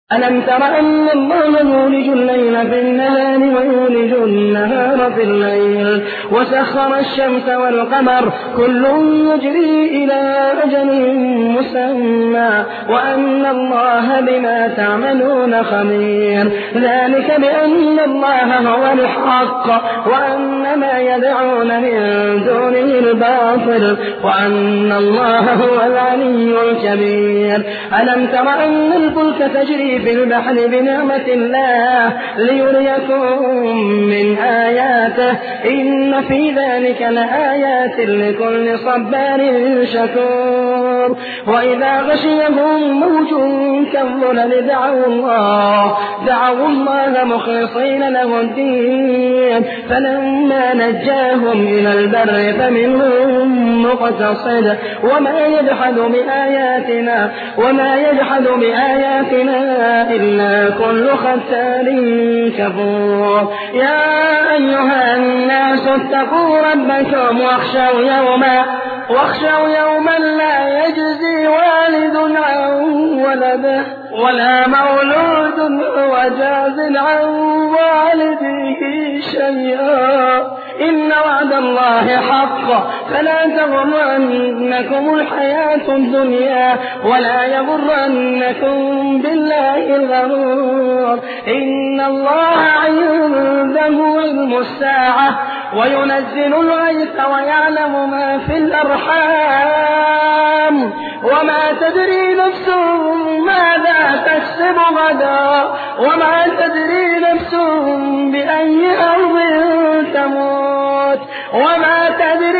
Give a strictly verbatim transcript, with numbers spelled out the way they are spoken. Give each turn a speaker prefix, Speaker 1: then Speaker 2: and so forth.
Speaker 1: ألم تر أن الله يولج الليل في النهار ويولج النهار في الليل وسخر الشمس والقمر كل يجري إلى أجل مسمى وأن الله بما تعملون خبير. ذلك بأن الله هو الحق وأن ما يدعون من دونه الباطل وأن الله هو العلي الكبير. ألم تر أن الفلك تجري في البحر بنعمة الله ليريكم من آياته إن في ذلك لآيات لكل صبار شكور. وإذا غشيهم موج كالظلل دعوا الله دعوا الله مخلصين له الدين فلما نجاهم إلى البر فمنهم مقتصد وما يجحد بآياتنا وما يجحد بآياتنا إلا كل ختار كفور. يا أيها الناس اتقوا ربكم واخشوا يوما واخشوا يوما لا يجزي والد عن ولده ولا مولود هو جاز عن والده شيئا إن وعد الله حق فلا تغرنكم الحياة الدنيا ولا يغرنكم بالله الغرور. إن الله عنده علم الساعة وينزل الغيث ويعلم ما في الأرحام وما تدري نفس ماذا تكسب غدا وما تدري نفس بأي أرض تموت وما تدري